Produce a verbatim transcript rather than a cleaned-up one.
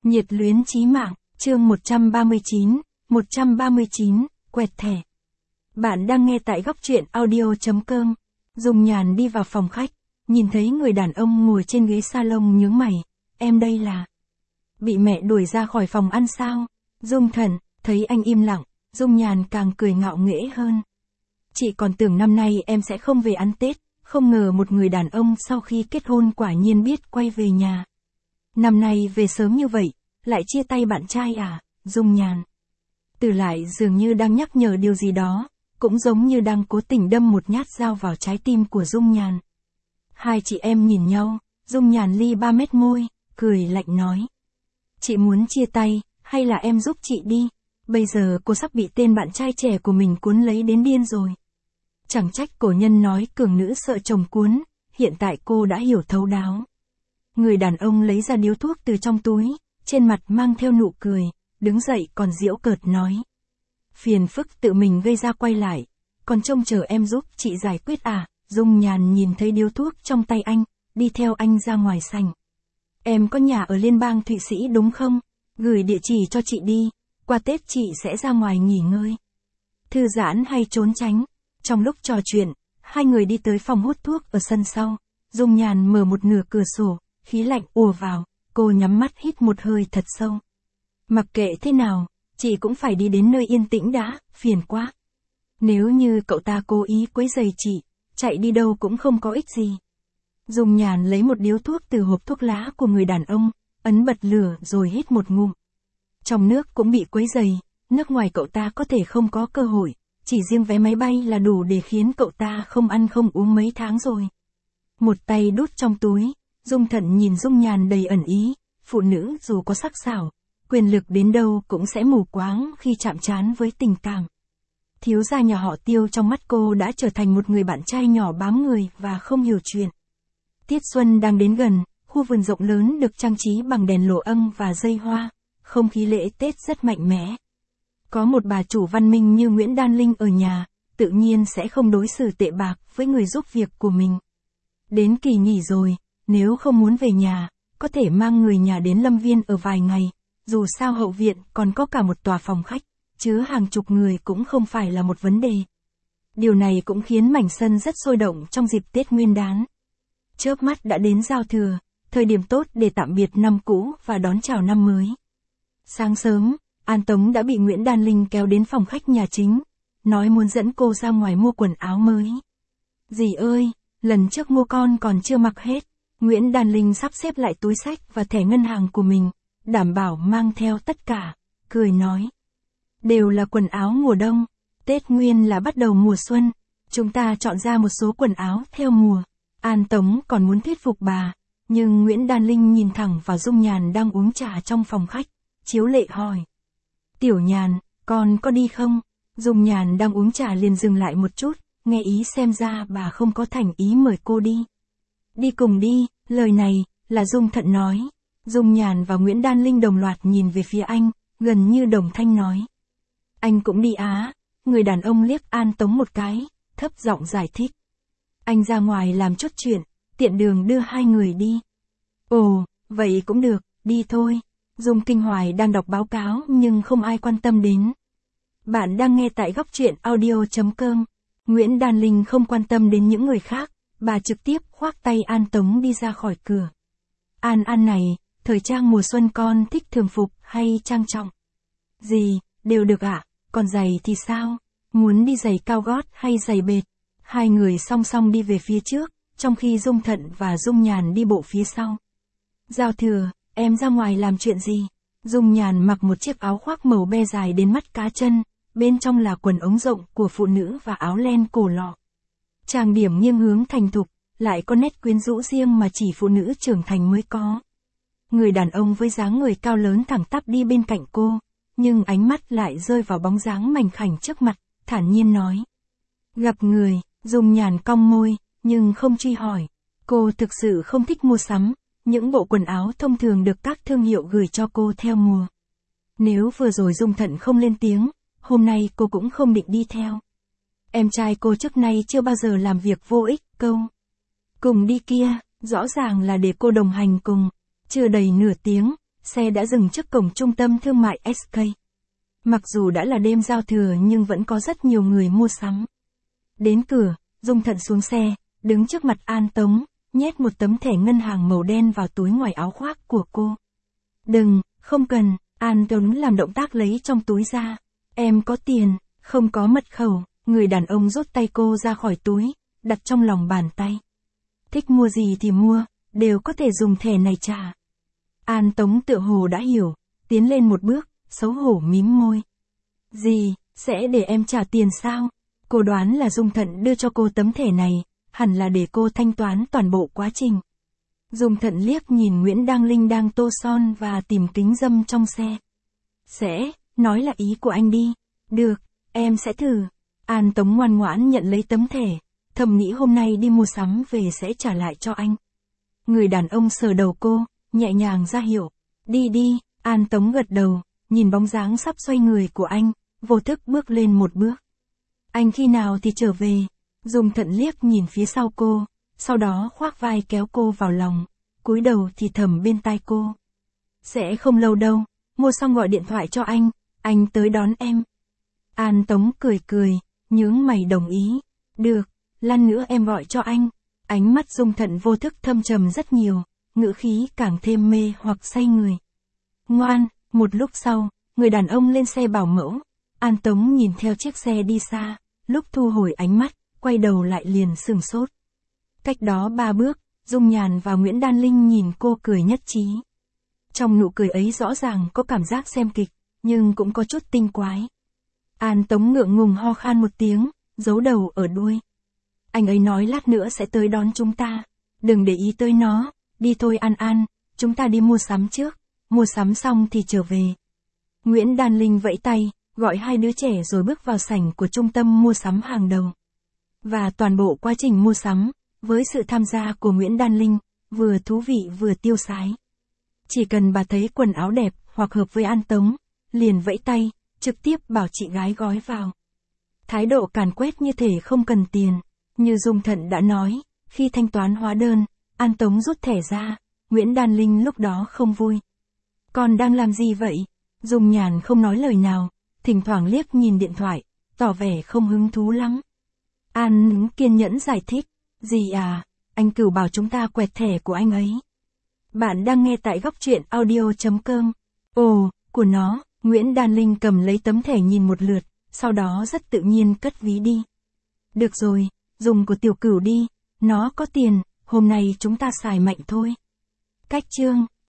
Nhiệt luyến chí mạng, chương một trăm ba mươi chín, một trăm ba mươi chín, quẹt thẻ. Bạn đang nghe tại góc truyện audio.com. Dung Nhàn đi vào phòng khách, nhìn thấy người đàn ông ngồi trên ghế salon nhướng mày. Em đây là... Bị mẹ đuổi ra khỏi phòng ăn sao? Dung Thận, thấy anh im lặng, Dung Nhàn càng cười ngạo nghễ hơn. Chị còn tưởng năm nay em sẽ không về ăn Tết, không ngờ một người đàn ông sau khi kết hôn quả nhiên biết quay về nhà. Năm nay về sớm như vậy, lại chia tay bạn trai à, Dung Nhàn. Từ lại dường như đang nhắc nhở điều gì đó, cũng giống như đang cố tình đâm một nhát dao vào trái tim của Dung Nhàn. Hai chị em nhìn nhau, Dung Nhàn ly ba mét môi, cười lạnh nói. Chị muốn chia tay, hay là em giúp chị đi, bây giờ cô sắp bị tên bạn trai trẻ của mình cuốn lấy đến điên rồi. Chẳng trách cổ nhân nói cường nữ sợ chồng cuốn, hiện tại cô đã hiểu thấu đáo. Người đàn ông lấy ra điếu thuốc từ trong túi, trên mặt mang theo nụ cười, đứng dậy còn giễu cợt nói. Phiền phức tự mình gây ra quay lại, còn trông chờ em giúp chị giải quyết à, Dung Nhàn nhìn thấy điếu thuốc trong tay anh, đi theo anh ra ngoài sảnh. Em có nhà ở Liên bang Thụy Sĩ đúng không? Gửi địa chỉ cho chị đi, qua Tết chị sẽ ra ngoài nghỉ ngơi. Thư giãn hay trốn tránh? Trong lúc trò chuyện, hai người đi tới phòng hút thuốc ở sân sau, Dung Nhàn mở một nửa cửa sổ, khí lạnh ùa vào, cô nhắm mắt hít một hơi thật sâu. Mặc kệ thế nào, chị cũng phải đi đến nơi yên tĩnh đã, phiền quá. Nếu như cậu ta cố ý quấy rầy chị, chạy đi đâu cũng không có ích gì. Dung Nhàn lấy một điếu thuốc từ hộp thuốc lá của người đàn ông, ấn bật lửa rồi hít một ngụm. Trong nước cũng bị quấy rầy, nước ngoài cậu ta có thể không có cơ hội, chỉ riêng vé máy bay là đủ để khiến cậu ta không ăn không uống mấy tháng rồi. Một tay đút trong túi, Dung Thận nhìn Dung Nhàn đầy ẩn ý, phụ nữ dù có sắc sảo, quyền lực đến đâu cũng sẽ mù quáng khi chạm trán với tình cảm. Thiếu gia nhà họ Tiêu trong mắt cô đã trở thành một người bạn trai nhỏ bám người và không hiểu chuyện. Tiết xuân đang đến gần, khu vườn rộng lớn được trang trí bằng đèn lồ âng và dây hoa, không khí lễ Tết rất mạnh mẽ. Có một bà chủ văn minh như Nguyễn Đan Linh ở nhà, tự nhiên sẽ không đối xử tệ bạc với người giúp việc của mình. Đến kỳ nghỉ rồi, nếu không muốn về nhà, có thể mang người nhà đến Lâm Viên ở vài ngày, dù sao hậu viện còn có cả một tòa phòng khách, chứa hàng chục người cũng không phải là một vấn đề. Điều này cũng khiến mảnh sân rất sôi động trong dịp Tết Nguyên đán. Chớp mắt đã đến giao thừa, thời điểm tốt để tạm biệt năm cũ và đón chào năm mới. Sáng sớm, An Tống đã bị Nguyễn Đan Linh kéo đến phòng khách nhà chính, nói muốn dẫn cô ra ngoài mua quần áo mới. Dì ơi, lần trước mua con còn chưa mặc hết. Nguyễn Đan Linh sắp xếp lại túi xách và thẻ ngân hàng của mình, đảm bảo mang theo tất cả, cười nói. Đều là quần áo mùa đông, Tết Nguyên là bắt đầu mùa xuân, chúng ta chọn ra một số quần áo theo mùa. An Tống còn muốn thuyết phục bà, nhưng Nguyễn Đan Linh nhìn thẳng vào Dung Nhàn đang uống trà trong phòng khách, chiếu lệ hỏi. Tiểu Nhàn, con có đi không? Dung Nhàn đang uống trà liền dừng lại một chút, nghe ý xem ra bà không có thành ý mời cô đi. Đi cùng đi, lời này, là Dung Thận nói. Dung Nhàn và Nguyễn Đan Linh đồng loạt nhìn về phía anh, gần như đồng thanh nói. Anh cũng đi á, người đàn ông liếc An Tống một cái, thấp giọng giải thích. Anh ra ngoài làm chút chuyện, tiện đường đưa hai người đi. Ồ, vậy cũng được, đi thôi. Dung Kinh Hoài đang đọc báo cáo nhưng không ai quan tâm đến. Bạn đang nghe tại góc truyện audio.com. Nguyễn Đan Linh không quan tâm đến những người khác, bà trực tiếp khoác tay An Tống đi ra khỏi cửa. An An này, thời trang mùa xuân con thích thường phục hay trang trọng? Gì, đều được ạ, à? Còn giày thì sao? Muốn đi giày cao gót hay giày bệt? Hai người song song đi về phía trước, trong khi Dung Thận và Dung Nhàn đi bộ phía sau. Giao thừa, em ra ngoài làm chuyện gì? Dung Nhàn mặc một chiếc áo khoác màu be dài đến mắt cá chân, bên trong là quần ống rộng của phụ nữ và áo len cổ lọ. Trang điểm nghiêng hướng thành thục, lại có nét quyến rũ riêng mà chỉ phụ nữ trưởng thành mới có. Người đàn ông với dáng người cao lớn thẳng tắp đi bên cạnh cô, nhưng ánh mắt lại rơi vào bóng dáng mảnh khảnh trước mặt, thản nhiên nói. Gặp người, Dung Nhàn cong môi, nhưng không truy hỏi. Cô thực sự không thích mua sắm, những bộ quần áo thông thường được các thương hiệu gửi cho cô theo mùa. Nếu vừa rồi Dung Thận không lên tiếng, hôm nay cô cũng không định đi theo. Em trai cô trước nay chưa bao giờ làm việc vô ích, câu. Cùng đi kia, rõ ràng là để cô đồng hành cùng. Chưa đầy nửa tiếng, xe đã dừng trước cổng trung tâm thương mại ét ca. Mặc dù đã là đêm giao thừa nhưng vẫn có rất nhiều người mua sắm. Đến cửa, Dung Thận xuống xe, đứng trước mặt An Tống, nhét một tấm thẻ ngân hàng màu đen vào túi ngoài áo khoác của cô. Đừng, không cần, An Tống làm động tác lấy trong túi ra. Em có tiền, không có mật khẩu, người đàn ông rút tay cô ra khỏi túi, đặt trong lòng bàn tay. Thích mua gì thì mua, đều có thể dùng thẻ này trả. An Tống tựa hồ đã hiểu, tiến lên một bước, xấu hổ mím môi. Gì, sẽ để em trả tiền sao? Cô đoán là Dung Thận đưa cho cô tấm thẻ này, hẳn là để cô thanh toán toàn bộ quá trình. Dung Thận liếc nhìn Nguyễn Đăng Linh đang tô son và tìm kính râm trong xe. Sẽ, nói là ý của anh đi. Được, em sẽ thử. An Tống ngoan ngoãn nhận lấy tấm thẻ, thầm nghĩ hôm nay đi mua sắm về sẽ trả lại cho anh. Người đàn ông sờ đầu cô, nhẹ nhàng ra hiệu. Đi đi, An Tống gật đầu, nhìn bóng dáng sắp xoay người của anh, vô thức bước lên một bước. Anh khi nào thì trở về? Dung Thận liếc nhìn phía sau cô, sau đó khoác vai kéo cô vào lòng, cúi đầu thì thầm bên tai cô. Sẽ không lâu đâu, mua xong gọi điện thoại cho anh, anh tới đón em. An Tống cười cười, nhướng mày đồng ý. Được, lát nữa em gọi cho anh. Ánh mắt Dung Thận vô thức thâm trầm rất nhiều, ngữ khí càng thêm mê hoặc say người. Ngoan, một lúc sau, người đàn ông lên xe bảo mẫu. An Tống nhìn theo chiếc xe đi xa, lúc thu hồi ánh mắt, quay đầu lại liền sửng sốt. Cách đó ba bước, Dung Nhàn và Nguyễn Đan Linh nhìn cô cười nhất trí. Trong nụ cười ấy rõ ràng có cảm giác xem kịch, nhưng cũng có chút tinh quái. An Tống ngượng ngùng ho khan một tiếng, giấu đầu ở đuôi. Anh ấy nói lát nữa sẽ tới đón chúng ta. Đừng để ý tới nó, đi thôi An An, chúng ta đi mua sắm trước, mua sắm xong thì trở về. Nguyễn Đan Linh vẫy tay, gọi hai đứa trẻ rồi bước vào sảnh của trung tâm mua sắm hàng đầu. Và toàn bộ quá trình mua sắm, với sự tham gia của Nguyễn Đan Linh, vừa thú vị vừa tiêu sái. Chỉ cần bà thấy quần áo đẹp hoặc hợp với An Tống, liền vẫy tay, trực tiếp bảo chị gái gói vào. Thái độ càn quét như thể không cần tiền. Như Dung Thận đã nói, khi thanh toán hóa đơn, An Tống rút thẻ ra, Nguyễn Đan Linh lúc đó không vui. Con đang làm gì vậy? Dung Nhàn không nói lời nào, thỉnh thoảng liếc nhìn điện thoại, tỏ vẻ không hứng thú lắm. An Nứng kiên nhẫn giải thích, gì à, anh Cửu bảo chúng ta quẹt thẻ của anh ấy. Bạn đang nghe tại góc truyện audio chấm com. Ồ, của nó, Nguyễn Đan Linh cầm lấy tấm thẻ nhìn một lượt, sau đó rất tự nhiên cất ví đi. Được rồi, dùng của Tiểu Cửu đi, nó có tiền, hôm nay chúng ta xài mạnh thôi. Cách chương